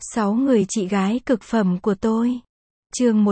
6 người chị gái cực phẩm của tôi. Chương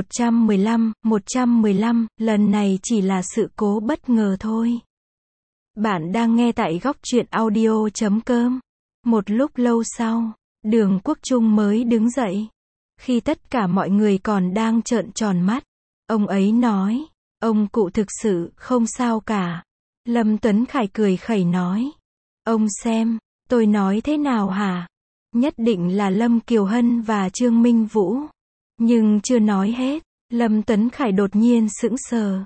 115, lần này chỉ là sự cố bất ngờ thôi. Bạn đang nghe tại góc truyện audio.com. Một lúc lâu sau, Đường Quốc Trung mới đứng dậy. Khi tất cả mọi người còn đang trợn tròn mắt, ông ấy nói, ông cụ thực sự không sao cả. Lâm Tuấn Khải cười khẩy nói, ông xem, tôi nói thế nào hả? Nhất định là Lâm Kiều Hân và Trương Minh Vũ. Nhưng chưa nói hết, Lâm Tuấn Khải đột nhiên sững sờ.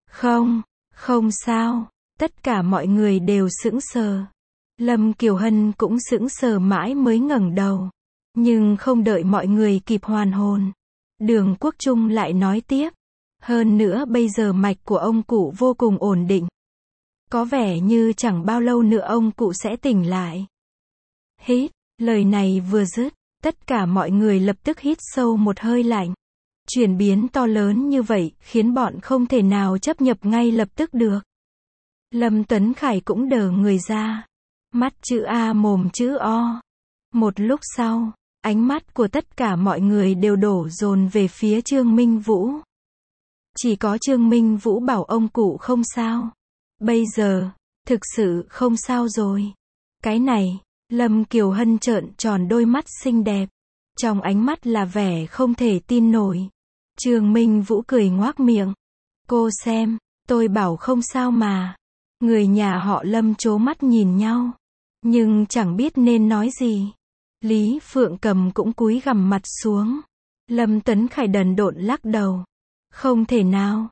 Không sao, tất cả mọi người đều sững sờ. Lâm Kiều Hân cũng sững sờ mãi mới ngẩng đầu. Nhưng không đợi mọi người kịp hoàn hồn, Đường Quốc Trung lại nói tiếp. Hơn nữa bây giờ mạch của ông cụ vô cùng ổn định. Có vẻ như chẳng bao lâu nữa ông cụ sẽ tỉnh lại. Hít, lời này vừa dứt, tất cả mọi người lập tức hít sâu một hơi lạnh. Chuyển biến to lớn như vậy khiến bọn không thể nào chấp nhận ngay lập tức được. Lâm Tuấn Khải cũng đờ người ra. Mắt chữ A mồm chữ O. Một lúc sau, ánh mắt của tất cả mọi người đều đổ dồn về phía Trương Minh Vũ. Chỉ có Trương Minh Vũ bảo ông cụ không sao. Bây giờ, thực sự không sao rồi. Cái này, Lâm Kiều Hân trợn tròn đôi mắt xinh đẹp. Trong ánh mắt là vẻ không thể tin nổi. Trương Minh Vũ cười ngoác miệng. Cô xem, tôi bảo không sao mà. Người nhà họ Lâm trố mắt nhìn nhau. Nhưng chẳng biết nên nói gì. Lý Phượng Cầm cũng cúi gằm mặt xuống. Lâm Tuấn Khải đần độn lắc đầu. Không thể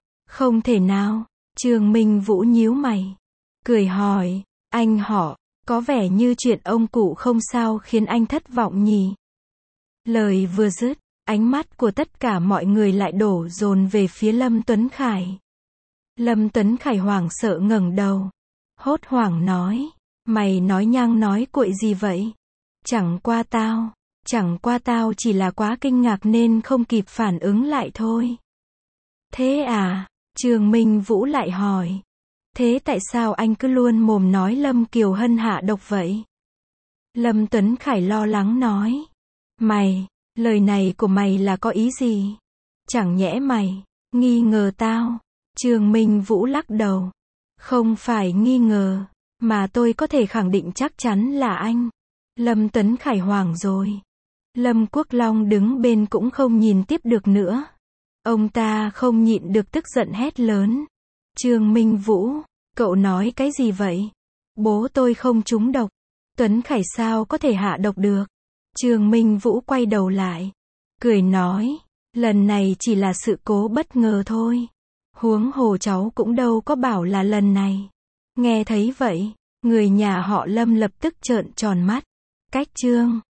nào. Trương Minh Vũ nhíu mày. Cười hỏi, anh họ, có vẻ như chuyện ông cụ không sao khiến anh thất vọng nhỉ? Lời vừa dứt, ánh mắt của tất cả mọi người lại đổ dồn về phía Lâm Tuấn Khải. Lâm Tuấn Khải hoảng sợ ngẩng đầu. Hốt hoảng nói, mày nói nhăng nói cuội gì vậy? Chẳng qua tao chỉ là quá kinh ngạc nên không kịp phản ứng lại thôi. Thế à? Trương Minh Vũ lại hỏi. Thế tại sao anh cứ luôn mồm nói Lâm Kiều Hân hạ độc vậy? Lâm Tuấn Khải lo lắng nói. Lời này của mày là có ý gì? Chẳng nhẽ mày nghi ngờ tao? Trương Minh Vũ lắc đầu. Không phải nghi ngờ, mà tôi có thể khẳng định chắc chắn là anh. Lâm Tuấn Khải hoảng rồi. Lâm Quốc Long đứng bên cũng không nhìn tiếp được nữa. Ông ta không nhịn được tức giận hét lớn. Trương Minh Vũ, cậu nói cái gì vậy? Bố tôi không trúng độc. Tuấn Khải sao có thể hạ độc được? Trương Minh Vũ quay đầu lại. Cười nói, lần này chỉ là sự cố bất ngờ thôi. Huống hồ cháu cũng đâu có bảo là lần này. Nghe thấy vậy, người nhà họ Lâm lập tức trợn tròn mắt. Cách Trương